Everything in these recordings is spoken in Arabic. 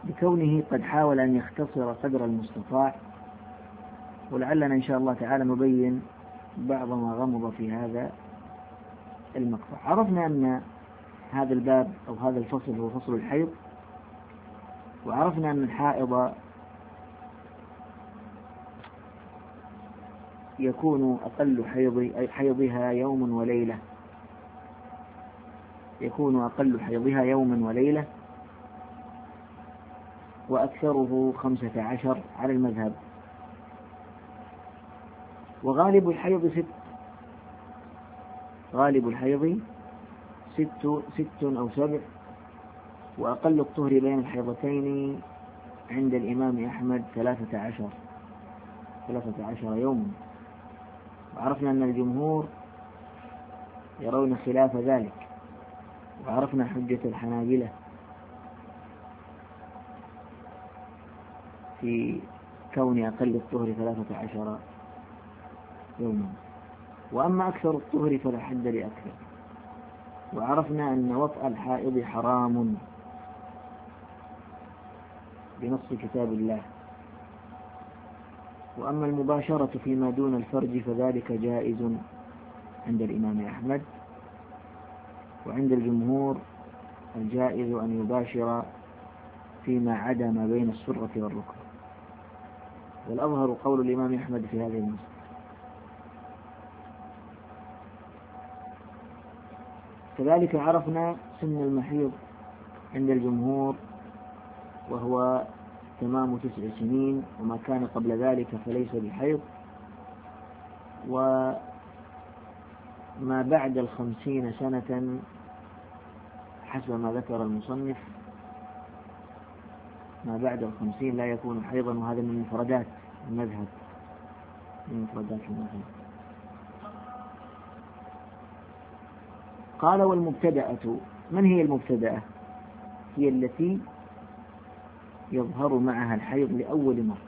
بكونه قد حاول أن يختصر قدر المستطاع، ولعلنا إن شاء الله تعالى نبين بعض ما غمض في هذا المقطع. عرفنا أن هذا الباب أو هذا الفصل هو فصل الحيض، وعرفنا أن الحائض يكون أقل حيضها يوم وليلة، يكون أقل حيضها يوما وليلة، وأكثره 15 على المذهب، وغالب الحيض غالب الحيض 6 أو 7، وأقل الطهر بين الحيضتين عند الإمام أحمد 13 يوما. وعرفنا أن الجمهور يرون خلاف ذلك، وعرفنا حجة الحنابلة في كون أقل الطهر 13 يوما. وأما أكثر الطهر فلا حد لأكثر. وعرفنا أن وطأ الحائض حرام بنص كتاب الله، وأما المباشرة فيما دون الفرج فذلك جائز عند الإمام أحمد، وعند الجمهور الجائز أن يباشر فيما عدا ما بين السرة والركبة، والأظهر قول الإمام أحمد في هذه المسألة. كذلك عرفنا سن المحيض عند الجمهور، وهو تمام 9 سنين، وما كان قبل ذلك فليس بحيض، وما بعد 50 سنة حسب ما ذكر المصنف، ما بعد 50 لا يكون حيضا، وهذا من مفردات المذهب، قال والمبتدأة، من هي المبتدأة؟ هي التي يظهر معها الحيض لأول مرة،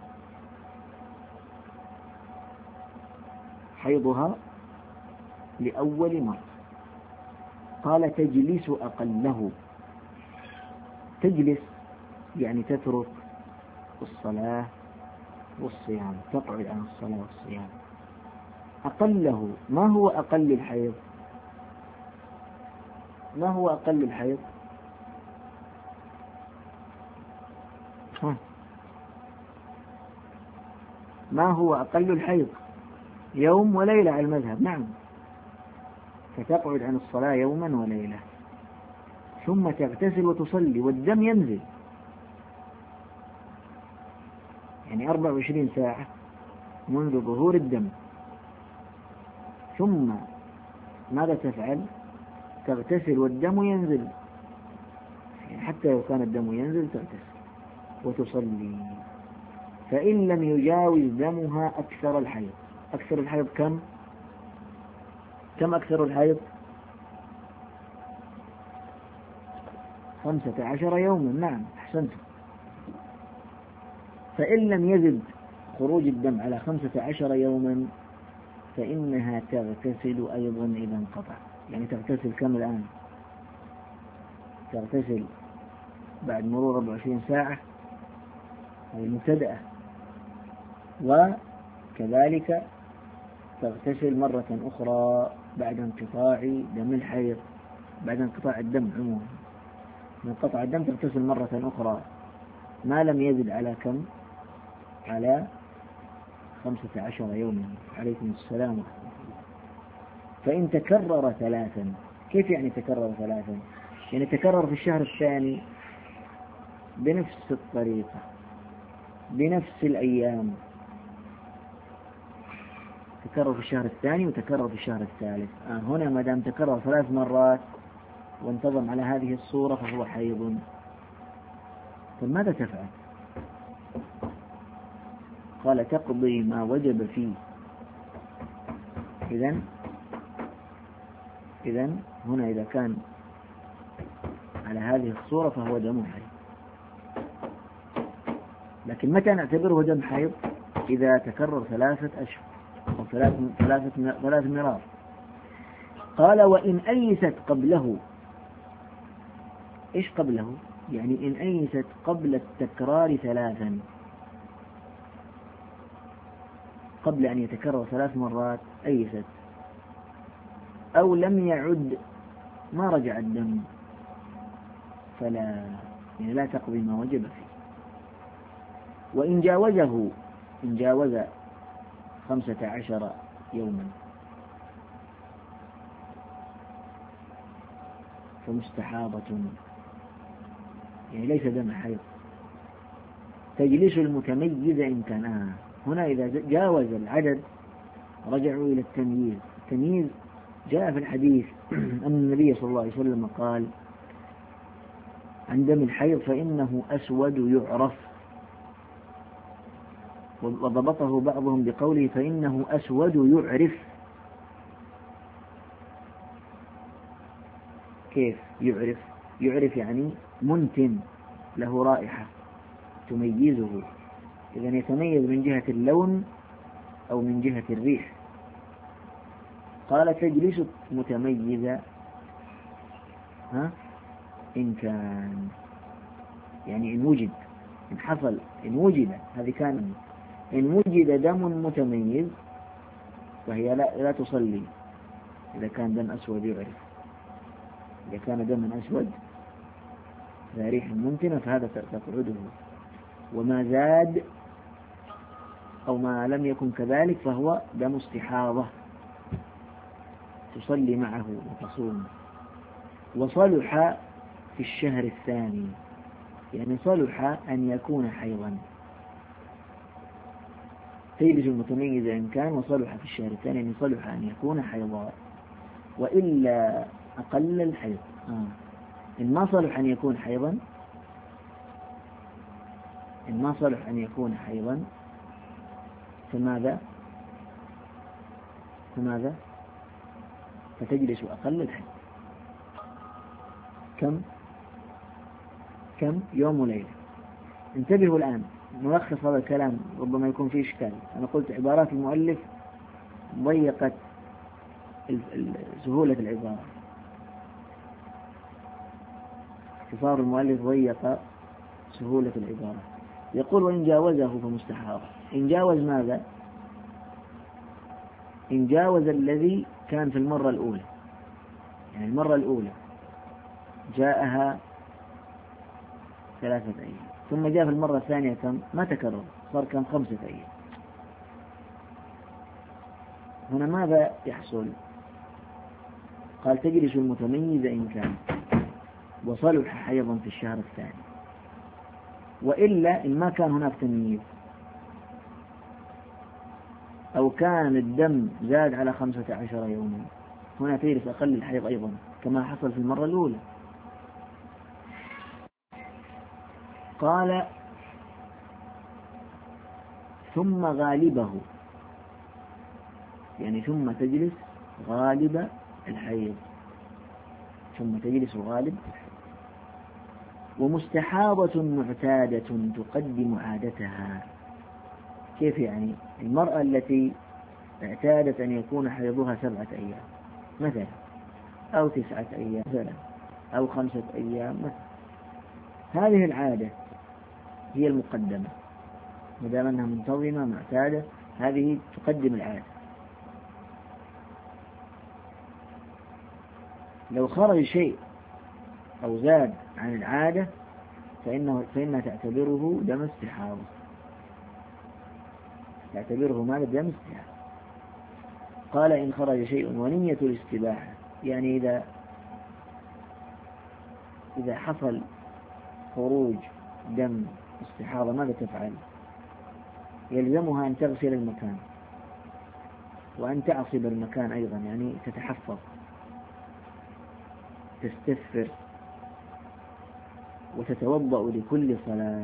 حيضها لأول مرة. قال تجلس أقله، تجلس يعني تترك الصلاة والصيام، تقعد عن الصلاة والصيام. أقله، ما هو أقل الحيض؟ ما هو أقل الحيض؟ ما هو أقل الحيض؟ يوم وليلة على المذهب، نعم. فتقعد عن الصلاة يوما وليلة، ثم تغتسل وتصلي والدم ينزل، يعني 24 ساعة منذ ظهور الدم. ثم ماذا تفعل؟ تغتسل والدم ينزل، يعني حتى لو كان الدم ينزل تغتسل وتصلي. فإن لم يجاوز دمها أكثر الحيض، أكثر الحيض كم أكثر الحيض؟ 15 يوما، نعم أحسنت. فإن لم يزد خروج الدم على 15 يوما فإنها تغتسل أيضا إذا انقطع. يعني تغتسل كم الآن؟ تغتسل بعد مرور 24 ساعة، هذه مبتدأة. وكذلك تغتسل مرة أخرى بعد انقطاع دم الحيض، بعد انقطاع الدم عموما، من قطع الدم تغتسل مرة أخرى ما لم يزد على كم؟ على 15 يوما. عليكم السلام. فإن تكرر 3، كيف يعني تكرر 3؟ يعني تكرر في الشهر الثاني بنفس الطريقة بنفس الأيام، تكرر في الشهر الثاني وتكرر في الشهر الثالث. هنا ما دام تكرر 3 مرات وانتظم على هذه الصورة فهو حيض. فماذا تفعل؟ قال تقضي ما وجب فيه. إذن هنا إذا كان على هذه الصورة فهو دم حيض. لكن متى نعتبره دم حيض؟ إذا تكرر 3 أشهر أو 3 مرار. قال وإن أيست قبله. إيش قبله؟ يعني إن أيست قبل التكرار ثلاثا، قبل أن يتكرر 3 مرات أيست، أو لم يعد ما رجع الدم فلا، يعني لا تقضي ما وجب فيه. وإن جاوزه، إن جاوز 15 يوما فمستحاضة، يعني ليس دم حيض، تجلس المتميز إن كان هنا إذا جاوز العدد رجعوا إلى التمييز. التمييز جاء في الحديث أن النبي صلى الله عليه وسلم قال عن دم الحيض فإنه أسود يعرف، وضبطه بعضهم بقوله فإنه أسود يعرف. كيف يعرف؟ يعرف يعني منتن له رائحة تميزه، إذن يتميز من جهة اللون أو من جهة الريح. قال تجلس متميزة إن كان، يعني إن وجد، إن حصل، إن وجد، هذه كان، إن وجد دم متميز فهي لا تصلي إذا كان دم أسود يعرف. إذا كان دم أسود ذا ريح منتنة فهذا تقعده، وما زاد أو ما لم يكن كذلك فهو دم استحاضة تصلي معه وتصوم. وصلح في الشهر الثاني، يعني صلح أن يكون حيضا، تجلس المتميز إن كان، وصلح في الشهر الثاني يعني صلح أن يكون حيضا، وإلا أقل الحيض. إن ما صلح أن يكون حيضا، إن ما صلح أن يكون حيضا فماذا؟ فتجلس أقل الحيض. كم يوم وليلة. انتبهوا الآن، نلخص هذا الكلام ربما يكون فيه إشكال. أنا قلت عبارات المؤلف ضيقت سهولة العبارة، اختصار المؤلف ضيق سهولة العبارة. يقول وإن جاوزه فمستحاضة. إن جاوز ماذا؟ إن جاوز الذي كان في المرة الأولى، يعني المرة الأولى جاءها 3 أيام، ثم جاء في المرة الثانية كم؟ ما تكرر، صار كم؟ 5 أيام. هنا ماذا يحصل؟ قال تجلس المتميز إن كان، وصلح حيضا في الشهر الثاني. وإلا إن ما كان هناك تمييز أو كان الدم زاد على 15 يوما، هنا تجلس أقل الحيض أيضا كما حصل في المرة الأولى. قال ثم غالبه، يعني ثم تجلس غالب الحيض، ثم تجلس غالب الحيض. ومستحاضة معتادة تقدم عادتها. كيف يعني؟ المرأة التي اعتادت أن يكون حيضها 7 أيام مثلا، أو 9 أيام مثلا، أو 5 أيام مثلا، هذه العادة هي المقدمة، ما دام أنها منتظمة معتادة هذه تقدم العادة. لو خرج شيء أو زاد عن العادة فإنها تعتبره دم استحاضة، تعتبره ماذا؟ دم استحاضة. قال إن خرج شيء ونية الاستباحة، يعني إذا حصل خروج دم استحاضة ماذا تفعل؟ يلزمها أن تغسل المكان وأن تعصب المكان أيضا، يعني تتحفظ، تستثفر، وتتوضأ لكل صلاة،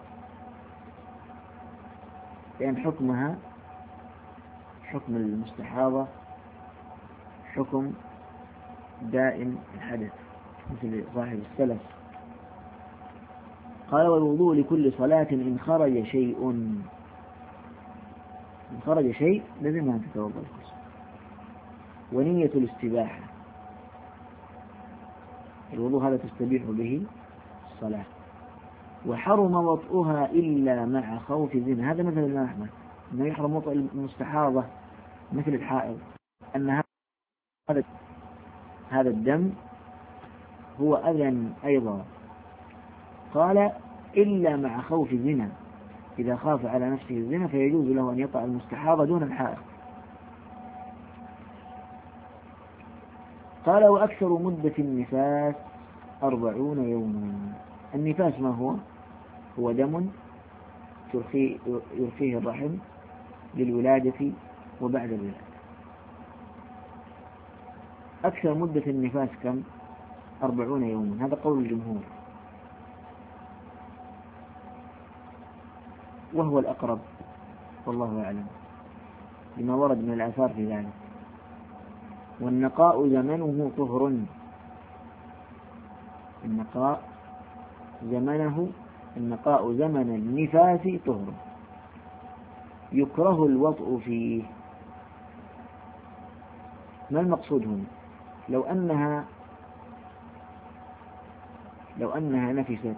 لأن حكمها حكم المستحاضة حكم دائم الحدث مثل صاحب السلف. قال والوضوء لكل صلاة إن خرج شيء، إن خرج شيء لازم أن تتوضأ لكل صلاة. ونية الاستباحة، الوضوء هذا تستبيح به الصلاة. وحرم وطئها إلا مع خوف زنا. هذا مثل الإمام أحمد أنه يحرم وطئ المستحاضة مثل الحائض، أن هذا الدم هو أذى أيضا. قال إلا مع خوف زنا، إذا خاف على نفسه الزنا فيجوز له أن يطأ المستحاضة دون الحائض. قال وأكثر مدة النفاس 40 يوما. النفاس ما هو؟ هو دم يرخيه الرحم للولادة وبعد الولادة. أكثر مدة النفاس كم؟ 40 يوما، هذا قول الجمهور وهو الأقرب والله أعلم لما ورد من الآثار في ذلك. والنقاء زمنه طهر. النقاء زمن النفاس طهر. يكره الوطء فيه. ما المقصود هنا؟ لو أنها نفست،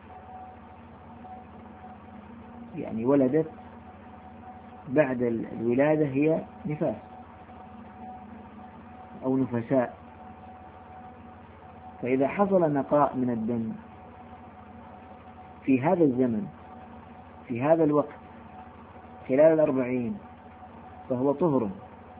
يعني ولدت بعد الولادة هي نفاس أو نفساء، فإذا حصل نقاء من الدم في هذا الزمن في هذا الوقت خلال 40 فهو طهر.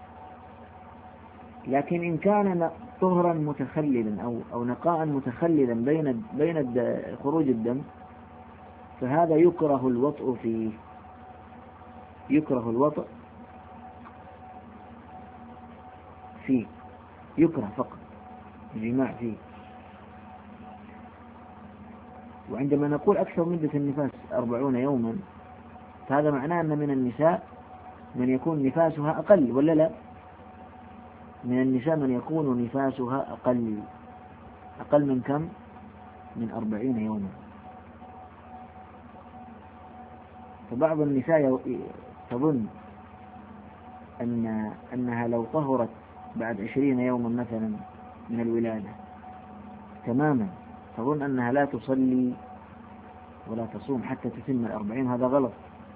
لكن إن كان طهرا متخللا أو نقاء متخللا بين خروج الدم فهذا يكره الوطء فيه. يكره الوطء فيه، يكره فقط الجماع فيه. وعندما نقول أكثر مدة النفاس 40 يوما فهذا معناه أن من النساء من يكون نفاسها أقل، ولا لا؟ من النساء من يكون نفاسها أقل من كم؟ من 40 يوما. فبعض النساء تظن أنها لو طهرت بعد 20 يوما مثلا من الولادة تماما تظن أنها لا تصلي ولا تصوم حتى تتم 40. هذا غلط.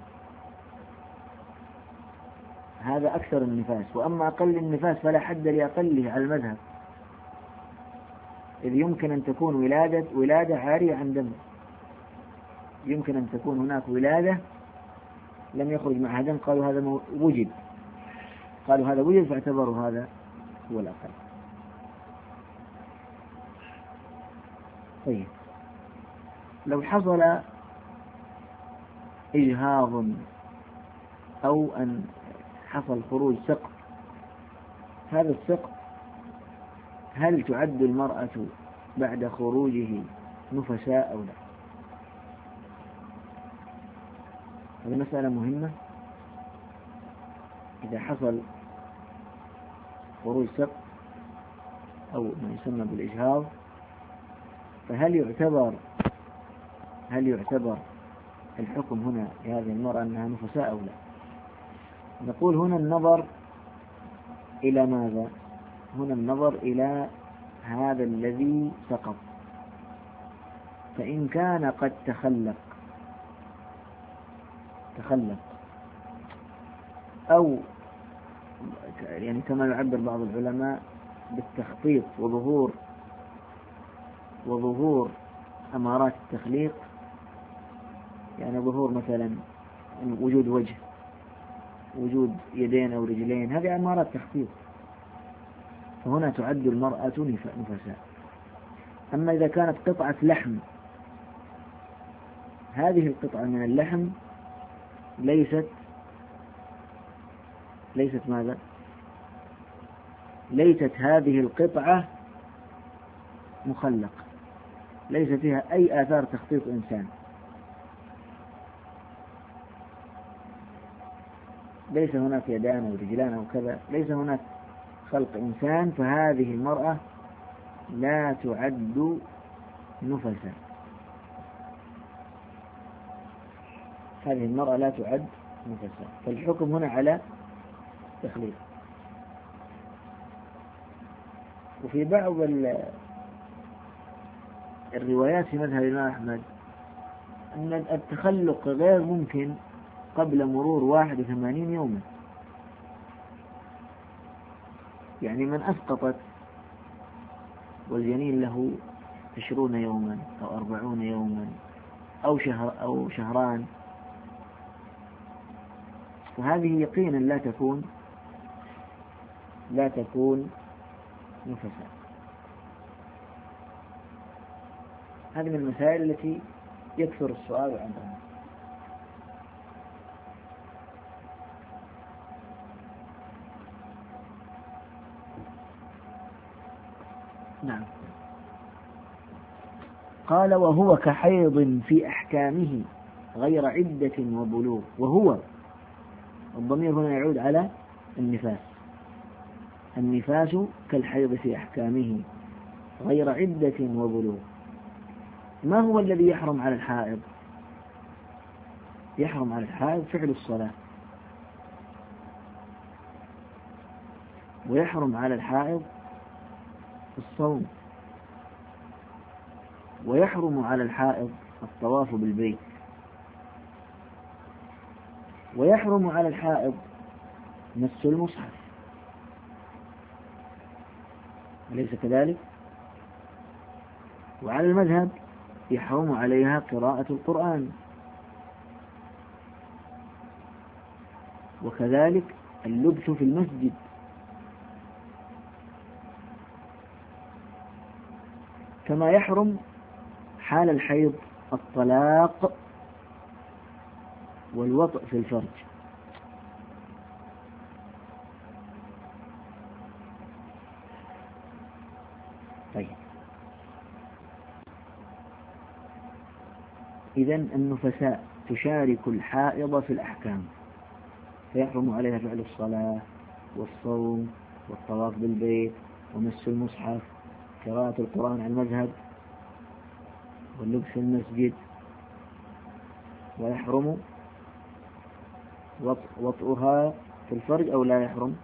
هذا أكثر النفاس. وأما أقل النفاس فلا حد لأقله على المذهب، إذ يمكن أن تكون ولادة عارية عن دم. يمكن أن تكون هناك ولادة لم يخرج معها دم، قالوا هذا وجد فاعتبروا هذا هو الأقل. طيب لو حصل إجهاض أو أن حصل خروج سقط، هذا السقط هل تعد المرأة بعد خروجه نفساء أو لا؟ هذه مسألة مهمة. إذا حصل خروج سقط أو ما يسمى بالإجهاض فهل يعتبر الحكم هنا لهذه المرأة أنها نفساء أو لا؟ نقول هنا النظر إلى ماذا؟ هنا النظر إلى هذا الذي سقط. فإن كان قد تخلق أو يعني كما يعبر بعض العلماء بالتخطيط وظهور أمارات التخليق، يعني ظهور مثلا وجود وجه، وجود يدين أو رجلين، هذه أمارات تخطيط، فهنا تعد المرأة نفساء. أما إذا كانت قطعة لحم، هذه القطعة من اللحم ليست ماذا؟ ليست هذه القطعة مخلق، ليس فيها أي آثار تخطيط إنسان، ليس هناك يدان أو رجلان أو كذا، ليس هناك خلق إنسان، فهذه المرأة لا تعد نفسا. هذه المرأة لا تعد نفسا. فالحكم هنا على تخليق. وفي بعض الروايات في مذهب الإمام أحمد أن التخلق غير ممكن قبل مرور 81 يوما. يعني من أسقطت والجنين له 20 يوما أو 40 يوما أو شهر أو شهران، فهذه يقينا لا تكون نفساء. هذه من المسائل التي يكثر السؤال عنها. نعم. قال وهو كحيض في أحكامه غير عدة وبلوغ. وهو الضمير هنا يعود على النفاس. النفاس كالحيض في أحكامه غير عدة وبلوغ. ما هو الذي يحرم على الحائض؟ يحرم على الحائض فعل الصلاة، ويحرم على الحائض الصوم، ويحرم على الحائض الطواف بالبيت، ويحرم على الحائض مس المصحف، أليس كذلك؟ وعلى المذهب يحرم عليها قراءة القرآن، وكذلك اللبث في المسجد، كما يحرم حال الحيض الطلاق والوطء في الفرج. طيب، إذن النفساء تشارك الحائض في الأحكام، فيحرم عليها فعل الصلاة والصوم والطواف بالبيت ومس المصحف، قراءة القرآن على المذهب، واللبس في المسجد، ويحرم وطئها في الفرج أو لا يحرم.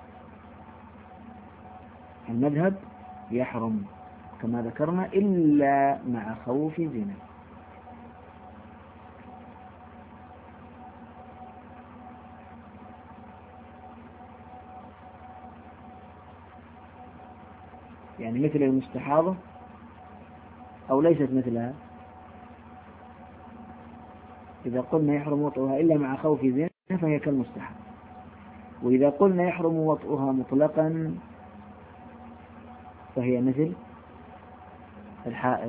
المذهب يحرم كما ذكرنا إلا مع خوف زنا. يعني مثل المستحاضة أو ليست مثلها. إذا قلنا يحرم وطئها إلا مع خوف زنا فهي كالمستحاضة، وإذا قلنا يحرم وطئها مطلقا فهي مثل الحائض.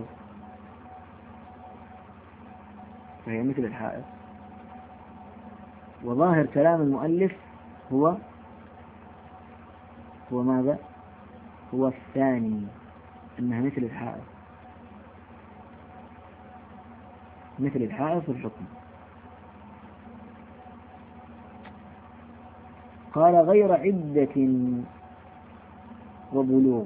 وظاهر كلام المؤلف هو ماذا؟ هو الثاني، أنها مثل الحائض في الحكم. قال غير عدة وبلوغ.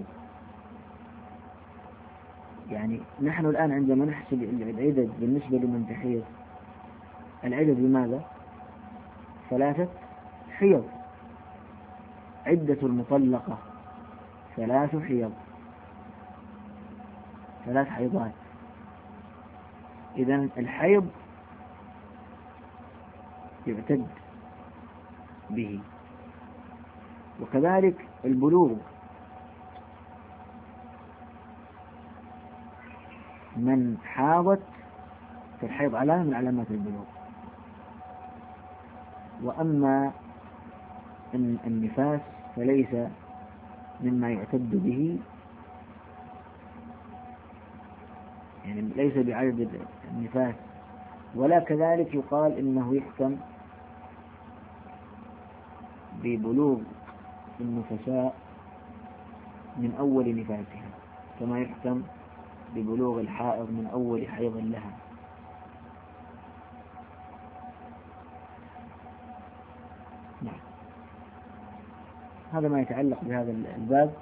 يعني نحن الآن عندما نحسب العدد بالنسبة لمن تحيض، العدد بماذا؟ 3 حيض. عدة المطلقة 3 حيض، 3 حيضات. إذن الحيض يعتد به، وكذلك البلوغ. من حاضت في الحيض علامة من علامات البلوغ. وأما النفاس فليس مما يعتد به، يعني ليس بعدد النفاس، ولا كذلك يقال إنه يحكم ببلوغ النفساء من أول نفاسها كما يحكم ببلوغ الحائض من أول حيض لها. نعم. هذا ما يتعلق بهذا الباب،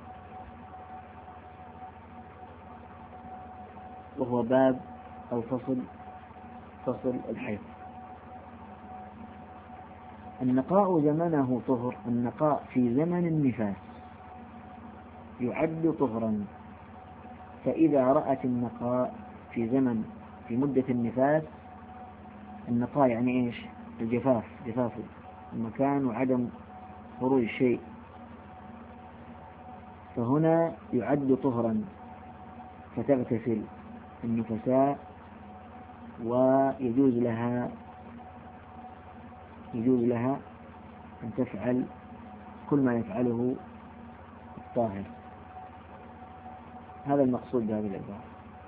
وهو باب أو فصل الحيض. النقاء زمنه طهر. النقاء في زمن النفاس يعد طهرا، فإذا رأت النقاء في زمن في مدة النفاس، النقاء يعني إيش؟ الجفاف، جفاف المكان وعدم خروج شيء، فهنا يعد طهرا، فتغتسل النفساء ويجوز لها أن تفعل كل ما يفعله الطاهر. هذا المقصود بهذه العبارة.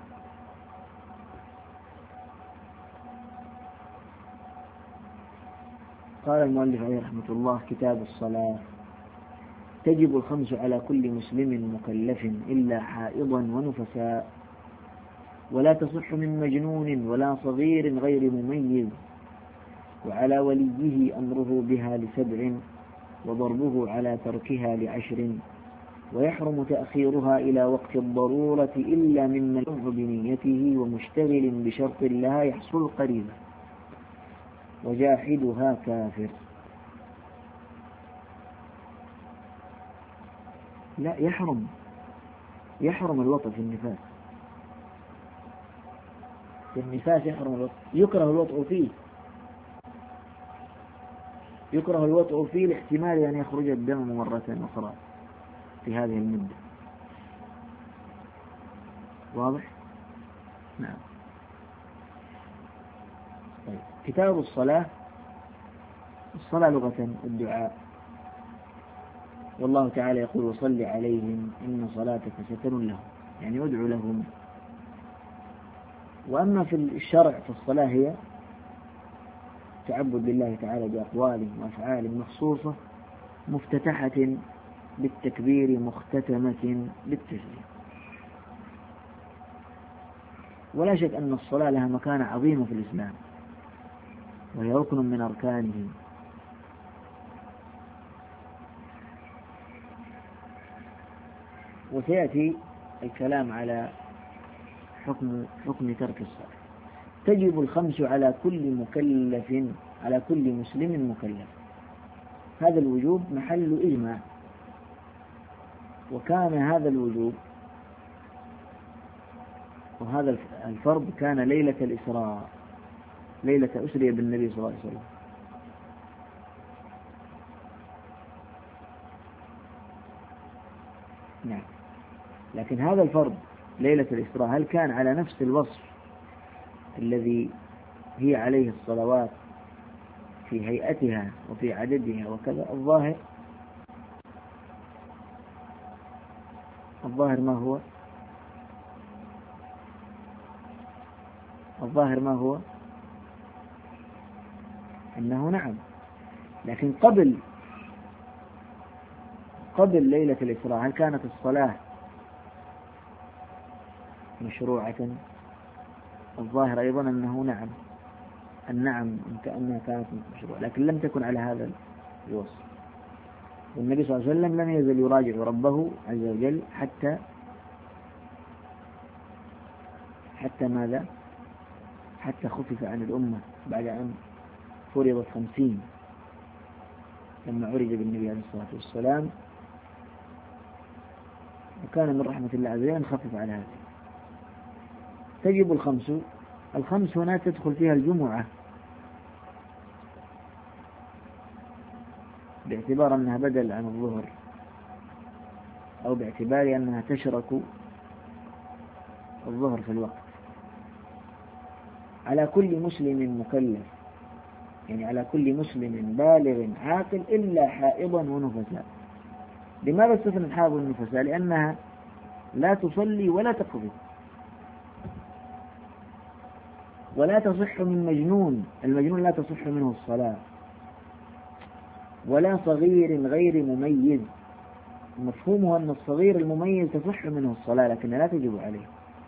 قال المؤلف عليه رحمة الله: كتاب الصلاة. تجب الخمس على كل مسلم مكلف إلا حائضا ونفساء، ولا تصح من مجنون ولا صغير غير مميز، وعلى وليه أمره بها ل7، وضربه على تركها ل10، ويحرم تأخيرها إلى وقت الضرورة إلا ممن يمع بنيته ومشتغل بشرط لها يحصل قريبا، وجاحدها كافر. لا، يحرم الوطء في النفاس. في النفاس يحرم الوطء، يكره الوطء فيه لاحتمال أن يخرج الدم مرة أخرى في هذه المدة. واضح؟ نعم. طيب. كتاب الصلاة. الصلاة لغة الدعاء، والله تعالى يقول: وصل عليهم إن صلاتك سكن لهم، يعني ادعو لهم. وأما في الشرع فالصلاة هي تعبد لله تعالى بأقوال وأفعال مخصوصة، مفتتحة بالتكبير مختتمة بالتسليم. ولا شك أن الصلاة لها مكانة عظيمة في الإسلام، وهي ركن من أركانه. وسيأتي الكلام على حكم ترك الصلاة. تجب الخمس على كل مسلم مكلف. هذا الوجوب محل إجماع، وكان هذا الوجوب وهذا الفرض كان ليلة الإسراء، ليلة أسري بالنبي صلى الله عليه وسلم. نعم. لكن هذا الفرض ليلة الإسراء هل كان على نفس الوصف الذي هي عليه الصلوات في هيئتها وفي عددها وكذا؟ الظاهر ما هو أنه نعم. لكن قبل ليلة الإسراء هل كانت الصلاة مشروعة؟ الظاهر أيضا أنه نعم، كأنها كانت مشروعة، لكن لم تكن على هذا الوصف. والنبي صلى الله عليه وسلم لم يزل يراجع ربه عز وجل حتى ماذا؟ حتى خفف عن الأمة بعد أن فرضت 50، لما عرج بالنبي عليه الصلاة والسلام، وكان من رحمة الله عز وجل أن خفف على هذا. تجب الخمس هنا تدخل فيها الجمعة، باعتبار أنها بدل عن الظهر، أو باعتبار أنها تشرك الظهر في الوقت. على كل مسلم مكلف، يعني على كل مسلم بالغ عاقل إلا حائضا ونفساء. لماذا استثنى الحائض والنفساء؟ لأنها لا تصلي ولا تقضي، ولا تصح من مجنون، المجنون لا تصح منه الصلاة، ولا صغير غير مميز. مفهومه أن الصغير المميز تصح منه الصلاة لكن لا تجب عليه.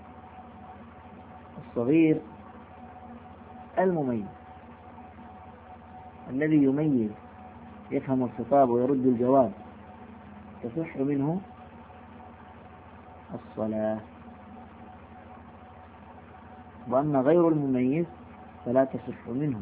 الصغير المميز الذي يميز، يفهم الخطاب ويرد الجواب، تصح منه الصلاة. وأما غير المميز فلا تصح منه.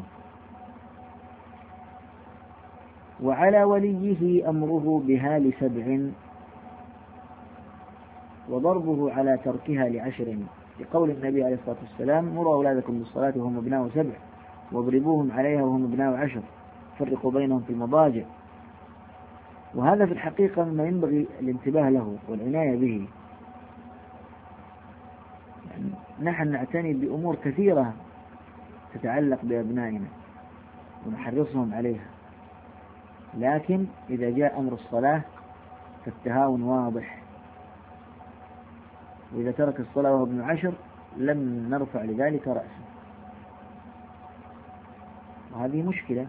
وعلى وليه أمره بها ل7، وضربه على تركها ل10. لقول النبي عليه الصلاة والسلام: مروا أولادكم بالصلاة وهم أبناء 7 واضربوهم عليها وهم أبناء 10 فرقوا بينهم في المضاجع. وهذا في الحقيقة مما ينبغي الانتباه له والعناية به. يعني نحن نعتني بأمور كثيرة تتعلق بأبنائنا ونحرصهم عليها، لكن إذا جاء أمر الصلاة فالتهاون واضح، وإذا ترك الصلاة وهو ابن 10 لم نرفع لذلك رأسه، وهذه مشكلة.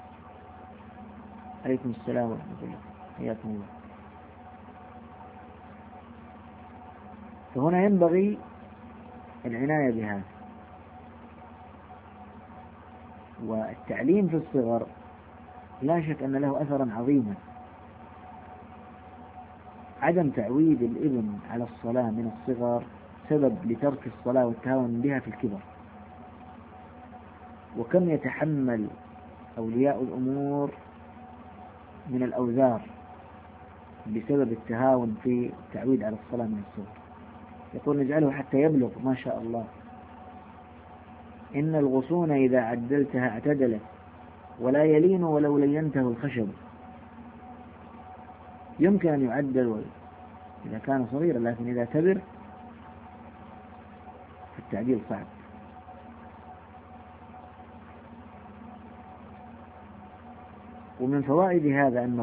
عليكم السلام ورحمة الله، حياكم الله. فهنا ينبغي العناية بهذا. والتعليم في الصغر لا شك أن له أثرا عظيما. عدم تعويد الابن على الصلاة من الصغر سبب لترك الصلاة والتهاون بها في الكبر. وكم يتحمل أولياء الأمور من الأوزار بسبب التهاون في التعويد على الصلاة من الصغر. يقول: نجعله حتى يبلغ ما شاء الله. إن الغصون إذا عدلتها اعتدلت، ولا يلين ولو لينته الخشب. يمكن أن يعدل إذا كان صغيرا، لكن إذا كبر التعديل صعب. ومن فوائد هذا أن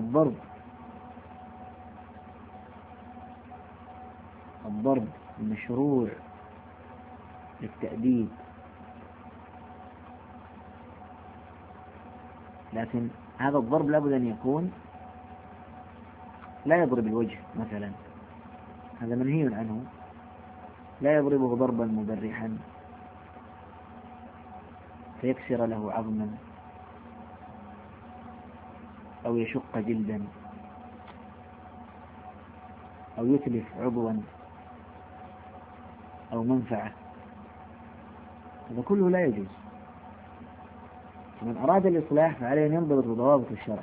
الضرب مشروع للتأديب، لكن هذا الضرب لابد أن يكون لا يضرب الوجه مثلا، هذا منهي عنه. لا يضربه ضربا مبرحا فيكسر له عظما أو يشق جلدا أو يتلف عضوا أو منفعة، هذا كله لا يجوز. من أراد الإصلاح فعليه أن ينضبط بضوابط الشرع.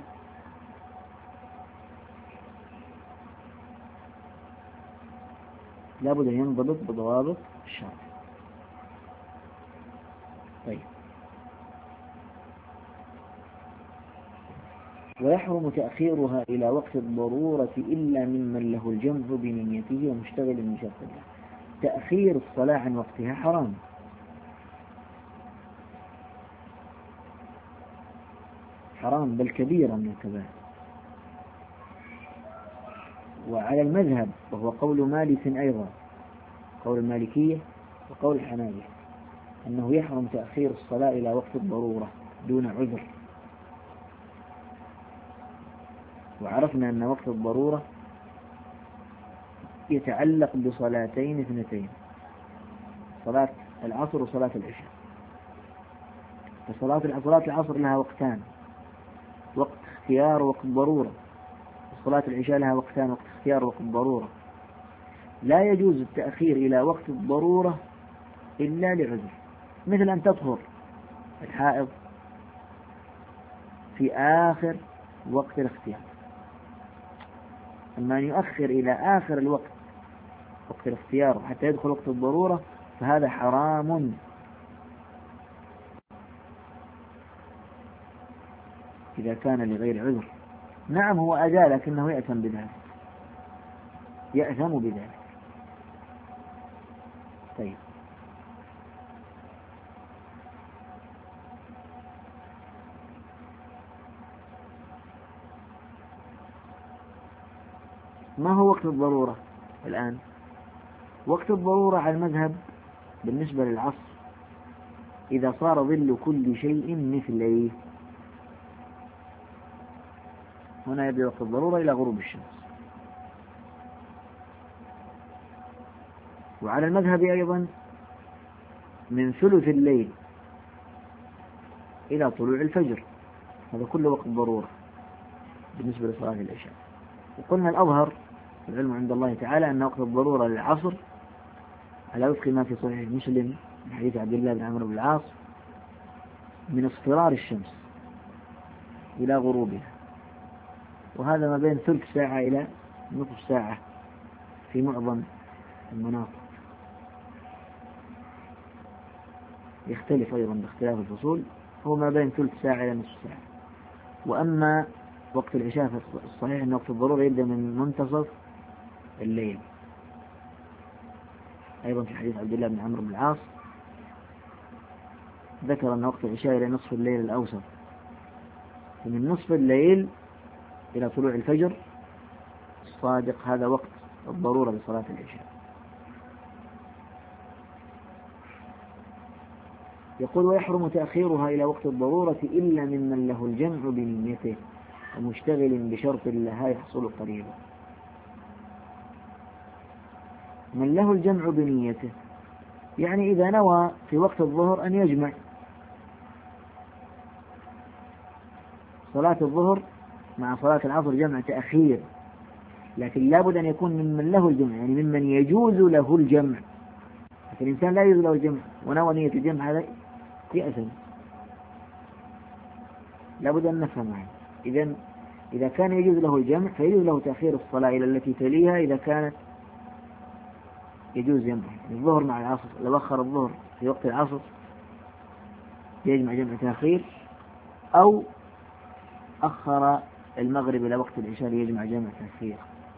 لابد أن ينضبط بضوابط الشرع. طيب. ويحرم تأخيرها إلى وقت الضرورة إلا ممن له الجمع بنيته ومشتغل بشرط الله. تأخير الصلاة عن وقتها حرام، حرام بل كبيرة من الكبائر. وعلى المذهب، وهو قول مالك أيضا، قول المالكية وقول الحنابلة، أنه يحرم تأخير الصلاة إلى وقت الضرورة دون عذر. وعرفنا أن وقت الضرورة يتعلق بصلاتين اثنتين: صلاة العصر وصلاة العشاء. فصلاة العصر لها وقتان: وقت اختيار ووقت ضرورة. وصلاة العشاء لها وقتان: وقت اختيار ووقت ضرورة. لا يجوز التأخير إلى وقت الضرورة إلا لعذر، مثل أن تطهر الحائض في آخر وقت الاختيار. أما أن يؤخر إلى آخر الوقت، وقت الاختيار، حتى يدخل وقت الضرورة، فهذا حرام إذا كان لغير عذر. نعم هو أداء، لكنه يأثم بذلك. طيب. ما هو وقت الضرورة الآن؟ وقت الضرورة على المذهب بالنسبة للعصر إذا صار ظل كل شيء مثليه. هنا يبدأ وقت الضرورة إلى غروب الشمس. وعلى المذهب أيضا من ثلث الليل إلى طلوع الفجر، هذا كله وقت ضرورة بالنسبة لصلاة العشاء. وقلنا الأظهر العلم عند الله تعالى أن وقت الضرورة للعصر على وفق ما في صحيح مسلم من حديث عبد الله بن عمرو بن العاص من اصفرار الشمس إلى غروبها، وهذا ما بين ثلث ساعة إلى نصف ساعة في معظم المناطق. يختلف أيضا باختلاف الفصول، هو ما بين ثلث ساعة إلى نصف ساعة. وأما وقت العشاء فالصحيح أن وقت الضرورة يبدأ من منتصف الليل، أيضا في حديث عبد الله بن عمرو بن العاص ذكر أن وقت العشاء إلى نصف الليل الأوسط، ومن نصف الليل إلى طلوع الفجر الصادق هذا وقت الضرورة لصلاة العشاء. يقول: ويحرم تأخيرها إلى وقت الضرورة إلا ممن له الجمع بنيته ومشتغل بشرط لها يحصل قريبا. من له الجمع بنيته يعني إذا نوى في وقت الظهر أن يجمع صلاة الظهر مع صلاة العصر جمع تأخير، لكن لابد أن يكون ممن له الجمع، يعني ممن يجوز له الجمع. فالإنسان لا يجوز له الجمع ونوى نية الجمع هذا يأثم، لابد أن نفهم عنه. إذا كان يجوز له الجمع فيجوز له تأخير الصلاة إلى التي تليها إذا كانت يجوز جمع الظهر مع العصر. لو أخر الظهر في وقت العصر يجمع جمع تأخير، أو أخر المغرب إلى وقت العشاء يجمع جمع تأخير،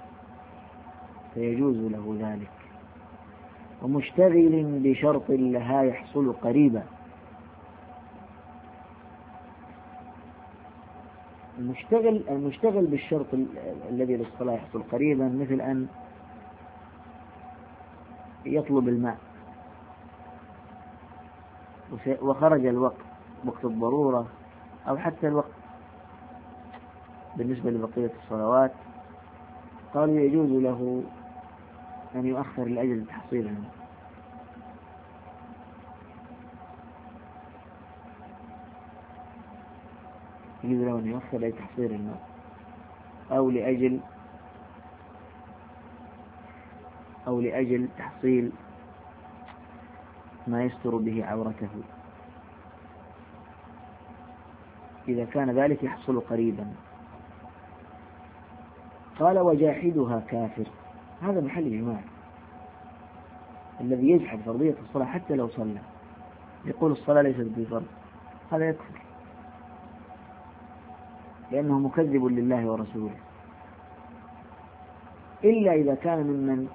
فيجوز له ذلك. ومشتغل بشرط لها يحصل قريبا. المشتغل بالشرط الذي للصلاة يحصل قريبا مثل أن يطلب الماء وخرج الوقت وقت الضرورة، أو حتى الوقت بالنسبة لبقية الصلوات، قالوا يجوز له أن يؤخر لأجل تحصيل الماء. يجوز له أن يؤخر لأجل تحصيل الماء، أو لأجل تحصيل ما يستر به عورته، إذا كان ذلك يحصل قريبا. قال: وجاحدها كافر. هذا محل إجماع. الذي يجحد فرضية الصلاة حتى لو صلى، يقول الصلاة ليست بفرض، هذا يكفر، لأنه مكذب لله ورسوله، إلا إذا كان ممن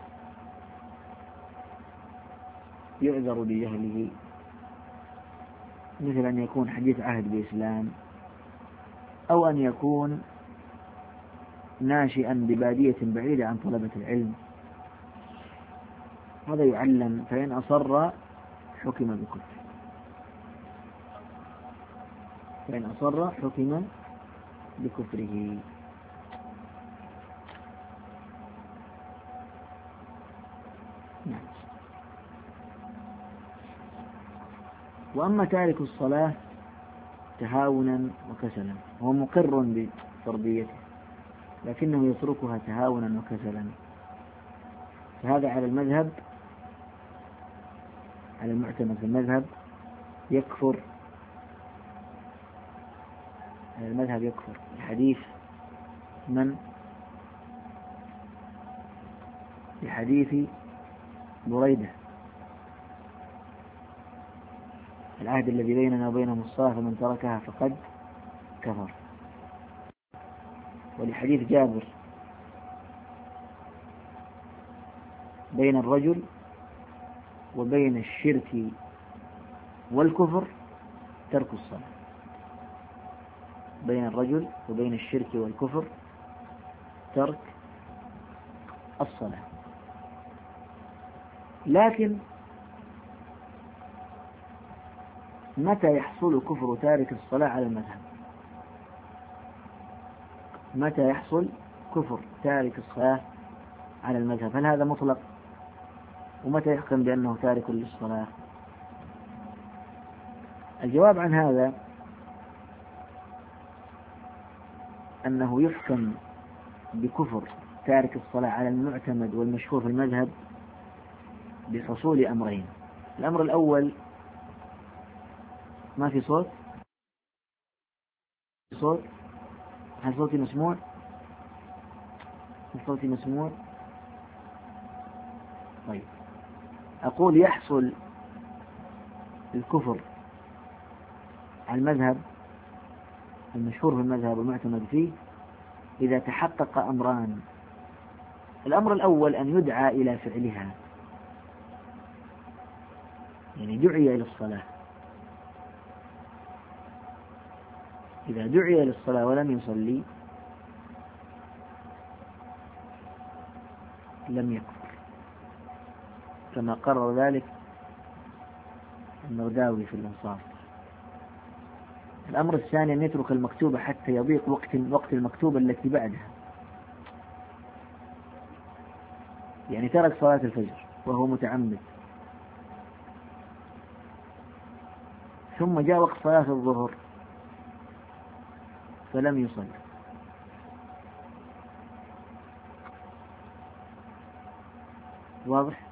يعذر بجهله، مثل أن يكون حديث عهد بإسلام، أو أن يكون ناشئا ببادية بعيدة عن طلبة العلم، هذا يعلم، فإن أصر حكم بكفره. نعم. وأما تارك الصلاة تهاونا وكسلا، هو مقر بفرضيته لكنه يتركها تهاونا وكسلا، فهذا على المذهب، على المعتمد في المذهب يكفر. على المذهب يكفر الحديث بحديث بريدة: العهد الذي بيننا وبينهم الصلاة فمن تركها فقد كفر. ولحديث جابر: بين الرجل وبين الشرك والكفر ترك الصلاة. بين الرجل وبين الشرك والكفر ترك الصلاة. لكن متى يحصل كفر تارك الصلاة على المذهب؟ متى يحصل كفر تارك الصلاة على المذهب؟ هل هذا مطلق؟ ومتى يحكم بأنه تارك للصلاة؟ الجواب عن هذا أنه يحكم بكفر تارك الصلاة على المعتمد والمشهور في المذهب بحصول أمرين. الأمر الأول: ما في صوت؟ هل صوتي مسموع؟ طيب، أقول يحصل الكفر على المذهب المشهور في المذهب والمعتمد فيه إذا تحقق أمران. الأمر الأول أن يدعى إلى فعلها، يعني دعي إلى الصلاة. إذا دعي إلى الصلاة ولم يصلي لم يكفر، كما قرر ذلك المرداوي في الإنصاف. الأمر الثاني أن يترك المكتوبة حتى يضيق وقت المكتوبة التي بعدها، يعني ترك صلاة الفجر وهو متعمد، ثم جاء وقت صلاة الظهر فلم يصلي، واضح؟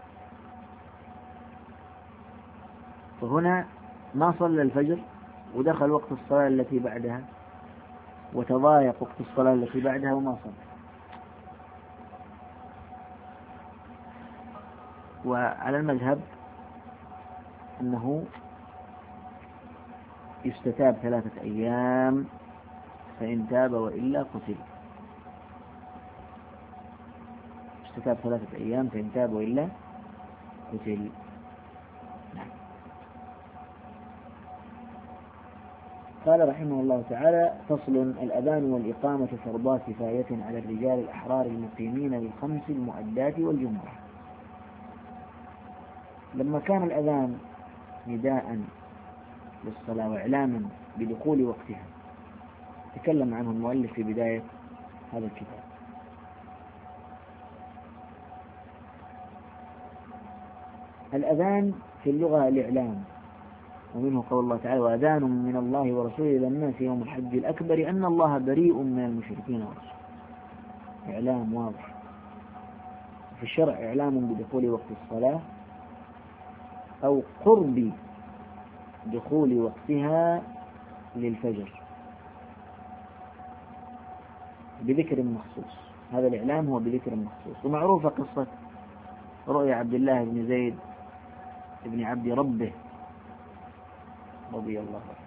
فهنا ما صلى الفجر ودخل وقت الصلاة التي بعدها وتضايق وقت الصلاة التي بعدها وما صلى. وعلى المذهب أنه يستتاب 3 أيام، فإن تاب وإلا قتل. يستتاب 3 أيام فإن تاب وإلا قتل. نعم. قال رحمه الله تعالى: فصل: الأذان والإقامة فرضا كفاية على الرجال الأحرار المقيمين للخمس المؤدات والجمعة. لما كان الأذان نداء للصلاة وإعلاما بدخول وقتها تكلم عنه المؤلف في بداية هذا الكتاب. الأذان في اللغة الإعلام، ومنه قول الله تعالى: وأذان من الله ورسوله إلى الناس يوم الحج الأكبر أن الله بريء من المشركين ورسوله. إعلام واضح. في الشرع إعلام بدخول وقت الصلاة أو قرب دخول وقتها للفجر بذكر مخصوص. هذا الإعلام هو بذكر مخصوص. ومعروفة قصة رؤيا عبد الله بن زيد بن عبد ربه رضي الله عنه.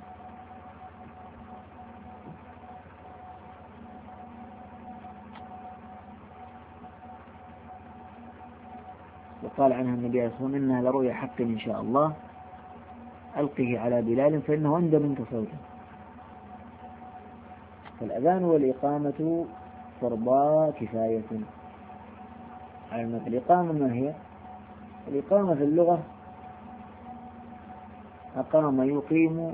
وقال عنها النبي عليه الصلاة والسلام: إنها لرؤيا حق إن شاء الله، ألقه على بلال فإنه أندى منك صوتا. فالأذان والإقامة فرضا كفاية على المذهب. الإقامة ما هي؟ الإقامة في اللغة أقام يقيم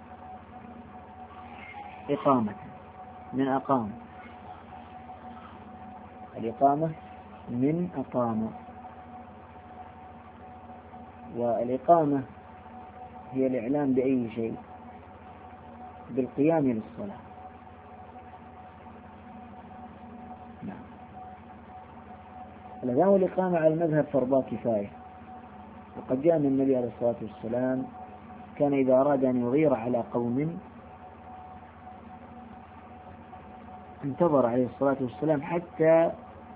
إقامة، من أقام. الإقامة من أقام. والإقامة هي الإعلام بأي شيء، بالقيام للصلاة. نعم. الأذان والإقامة على المذهب فرضا كفاية. وقد جاء من النبي عليه الصلاة والسلام كان إذا أراد أن يغير على قوم انتظر عليه الصلاة والسلام حتى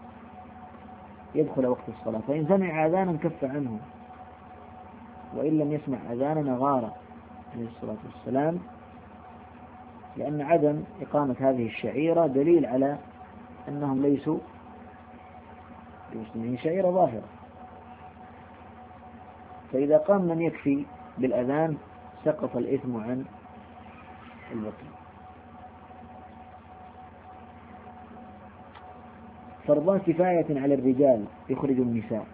يدخل وقت الصلاة، فإن سمع أذانا كف عنه، وإن لم يسمع أذانا غار عليه الصلاة والسلام، لأن عدم إقامة هذه الشعيرة دليل على أنهم ليسوا بمسلمين، شعيرة ظاهرة. فإذا قام من يكفي بالأذان سقط الإثم عن البقي. فرضا كفاية على الرجال يخرج النساء،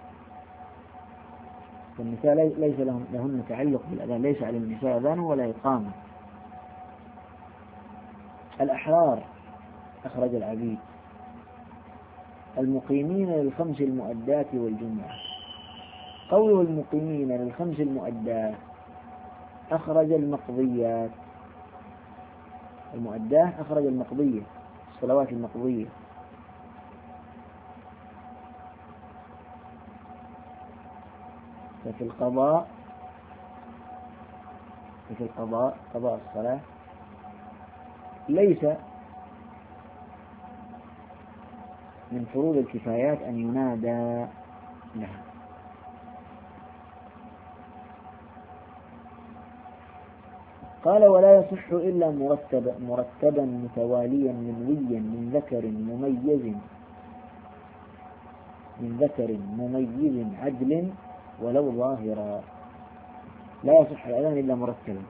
والنساء ليس لهن تعلق بالأذان، ليس على النساء أذان ولا إقامة. الأحرار أخرج العبيد المقيمين للخمس المؤدات والجمعة. قوله المقيمين للخمس المؤدات أخرج المقضيات. المؤدات أخرج المقضية، الصلوات المقضية. ففي القضاء قضاء الصلاة ليس من فروض الكفايات أن ينادى لها، قال ولا يصح إلا مرتبا متواليا منويا من ذكر مميز عدل ولو ظاهرا. لا يصح الأذان إلا مرتبا.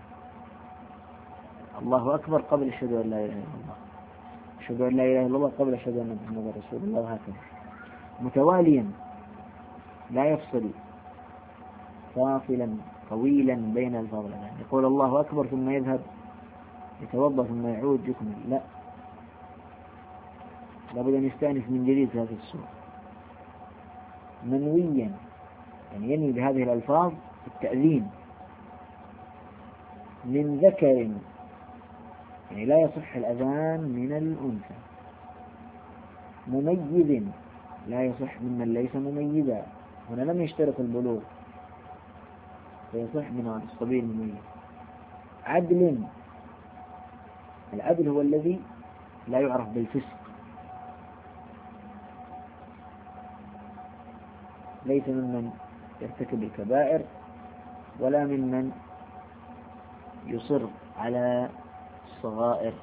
الله أكبر قبل أشهد أن لا إله إلا الله، أشهد أن لا إله إلا الله قبل أشهد أن محمدا رسول الله، وهكذا متواليا لا يفصل فاصلا طويلا بين الفاظ الأذان، يقول الله أكبر ثم يذهب يتوضأ ثم يعود يكمل، لا، لابد أن يستأنف من جديد في هذه السورة. منويا يعني ينوي بهذه الألفاظ التأذين. من ذكر يعني لا يصح الأذان من الأنثى. مميز لا يصح ممن ليس مميزا، هنا لم يشترط البلوغ فيصح من الصبي المميز. عدل، العدل هو الذي لا يعرف بالفسق، ليس ممن يرتكب الكبائر ولا ممن يصر على الصغائر.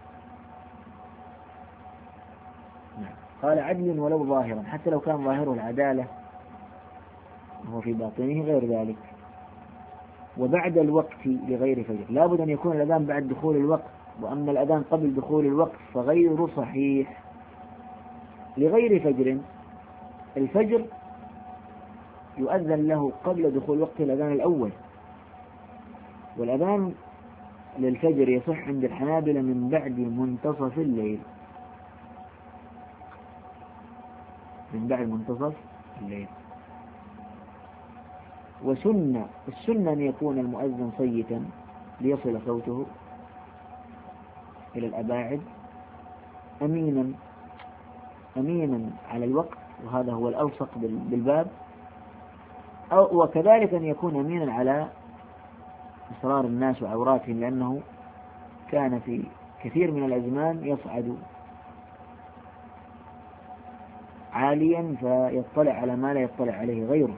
قال عدل ولو ظاهرا، حتى لو كان ظاهره العدالة وهو في باطنه غير ذلك. وبعد الوقت لغير فجر، لابد أن يكون الأذان بعد دخول الوقت، وأما الأذان قبل دخول الوقت فغير صحيح. لغير فجر، الفجر يؤذن له قبل دخول وقت الأذان الأول، والأذان للفجر يصح عند الحنابلة من بعد منتصف الليل، من بعد منتصف الليل. السنة أن يكون المؤذن صيتا ليصل صوته إلى الأباعد، أمينا على الوقت، وهذا هو الألصق بالباب، وكذلك أن يكون أمينا على أسرار الناس وعوراتهم، لأنه كان في كثير من الأزمان يصعد عاليا فيطلع على ما لا يطلع عليه غيره.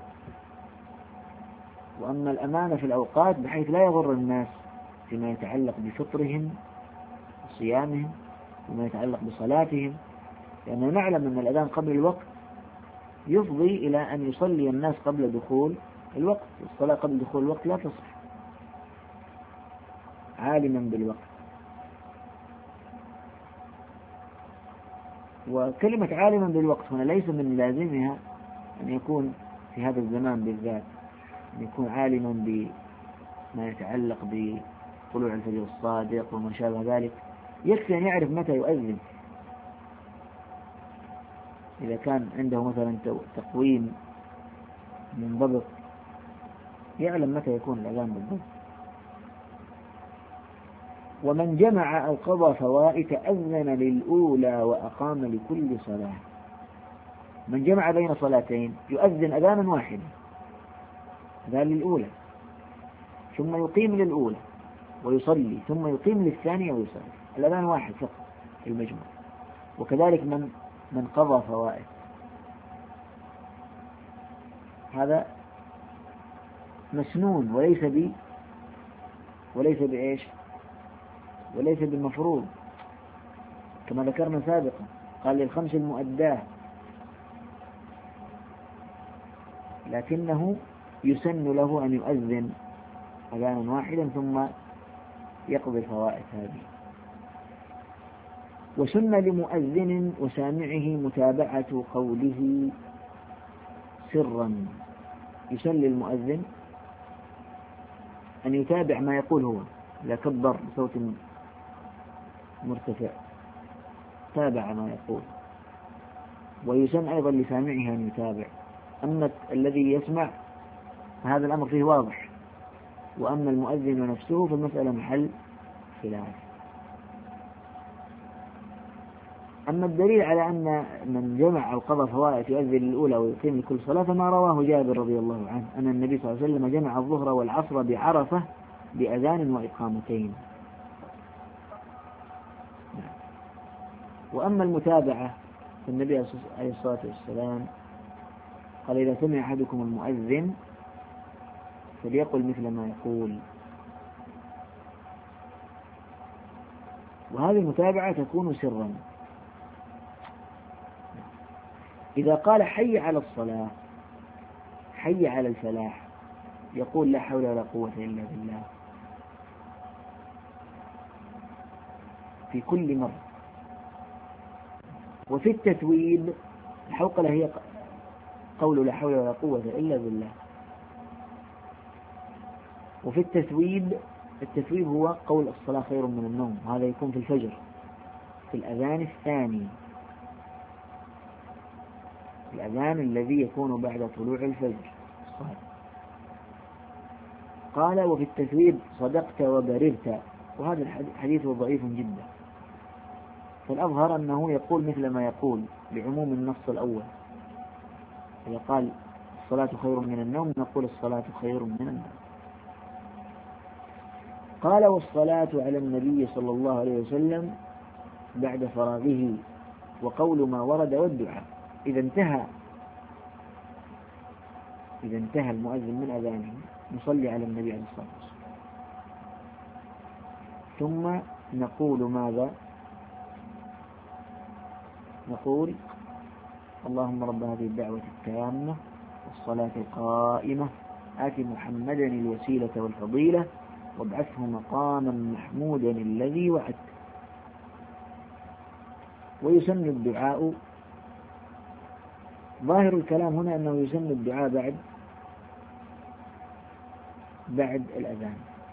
وأما الأمانة في الأوقات بحيث لا يضر الناس فيما يتعلق بفطرهم وصيامهم وما يتعلق بصلاتهم، لأننا نعلم أن الأذان قبل الوقت يفضي إلى أن يصلي الناس قبل دخول الوقت، الصلاة قبل دخول الوقت لا تصح. عالما بالوقت. وكلمة عالما بالوقت هنا ليس من لازمها أن يكون في هذا الزمان بالذات أن يكون عالما بما يتعلق بطلوع الفجر الصادق وما شابه ذلك، يكفي أن يعرف متى يؤذن. إذا كان عنده مثلا تقويم منضبط يعلم متى يكون الأذان بالضبط. ومن جمع أو قضى فوائت أذن للأولى وأقام لكل صلاة. من جمع بين صلاتين يؤذن أذانا واحدا، أذان للأولى ثم يقيم للأولى ويصلي ثم يقيم للثانية ويصلي، الأذان واحد فقط في المجموع. وكذلك من قضى فوائت، هذا مسنون وليس بإيش، وليس بالمفروض، كما ذكرنا سابقا قال للخمس المؤداه، لكنه يسن له أن يؤذن أذانا واحدا ثم يقضي الفوائت هذه. وسن لمؤذن وسامعه متابعة قوله سرا، يسن للمؤذن أن يتابع ما يقول هو، إذا كبر بصوت مرتفع تابع ما يقول، ويسن أيضا لسامعه أن يتابع. أما الذي يسمع هذا الأمر فيه واضح، وأما المؤذن نفسه فالمسألة محل خلاف. أما الدليل على أن من جمع أو قضى فوائت يؤذن الأولى ويقيم لكل صلاة فما رواه جابر رضي الله عنه أن النبي صلى الله عليه وسلم جمع الظهر والعصر بعرفة بأذان وإقامتين. وأما المتابعة فالنبي عليه الصلاة والسلام قال إذا سمع أحدكم المؤذن فليقل مثل ما يقول، وهذه المتابعة تكون سرا. إذا قال حي على الصلاة، حي على الفلاح، يقول لا حول ولا قوة إلا بالله في كل مرة. وفي التثويب، الحوقلة هي قول لا حول ولا قوة إلا بالله. وفي التثويب، التثويب هو قول الصلاة خير من النوم، هذا يكون في الفجر في الأذان الثاني، الأذان الذي يكون بعد طلوع الفجر. قال وفي التثويب صدقت وبررت، وهذا الحديث ضعيف جدا، فالأظهر أنه يقول مثل ما يقول لعموم النص الأول. إذا قال الصلاة خير من النوم نقول الصلاة خير من النوم. قال والصلاة على النبي صلى الله عليه وسلم بعد فراغه، وقول ما ورد والدعاء. إذا انتهى المؤذن من أذانه نصلي على النبي عليه الصلاة والسلام، ثم نقول ماذا؟ نقول اللهم رب هذه الدعوة التامة والصلاة القائمة آت محمدا الوسيلة والفضيلة وابعثه مقاما محمودا الذي وعدته. ويسن الدعاء، ظاهر الكلام هنا أنه يسن الدعاء بعد الأذان،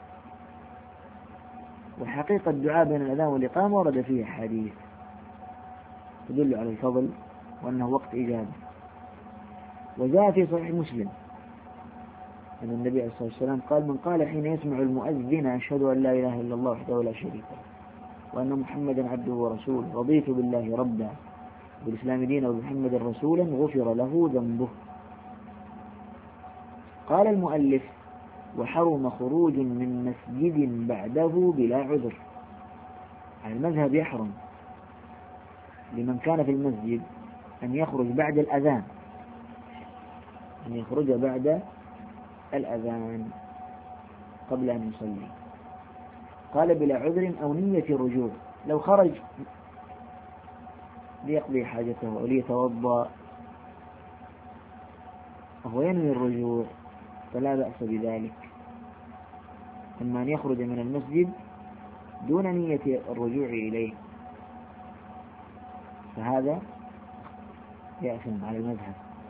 وحقيقة الدعاء بين الأذان والإقامة ورد فيه حديث تدل على الفضل وأنه وقت إجابة. وجاء في صحيح مسلم أن النبي عليه الصلاة والسلام قال من قال حين يسمع المؤذن أشهد أن لا إله إلا الله وحده لا شريك له وأن محمدا عبده ورسوله رضيت بالله ربا بالإسلام دينا وبمحمد رسولا غفر له ذنبه. قال المؤلف وحرم خروج من مسجد بعده بلا عذر. على المذهب يحرم لمن كان في المسجد أن يخرج بعد الأذان، أن يخرج بعد الأذان قبل أن يصلي. قال بلا عذر أو نية رجوع، لو خرج ليقضي حاجته أو ليتوضأ وهو ينوي الرجوع فلا بأس بذلك. أما أن يخرج من المسجد دون نية الرجوع إليه فهذا يأثم على المذهب.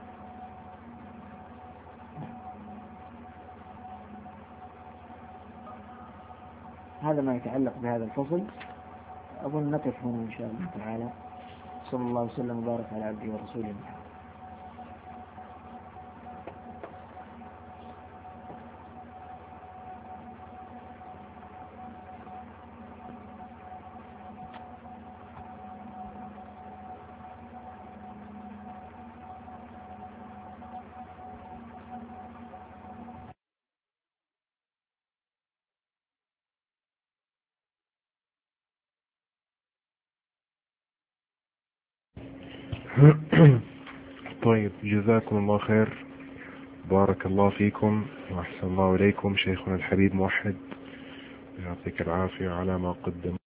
هذا ما يتعلق بهذا الفصل. أظن نقف هنا إن شاء الله تعالى. صلى الله وسلم وبارك على عبده ورسوله محمد. طيب، جزاكم الله خير، بارك الله فيكم وأحسن الله إليكم شيخنا الحبيب موحد، يعطيك العافية على ما قدم.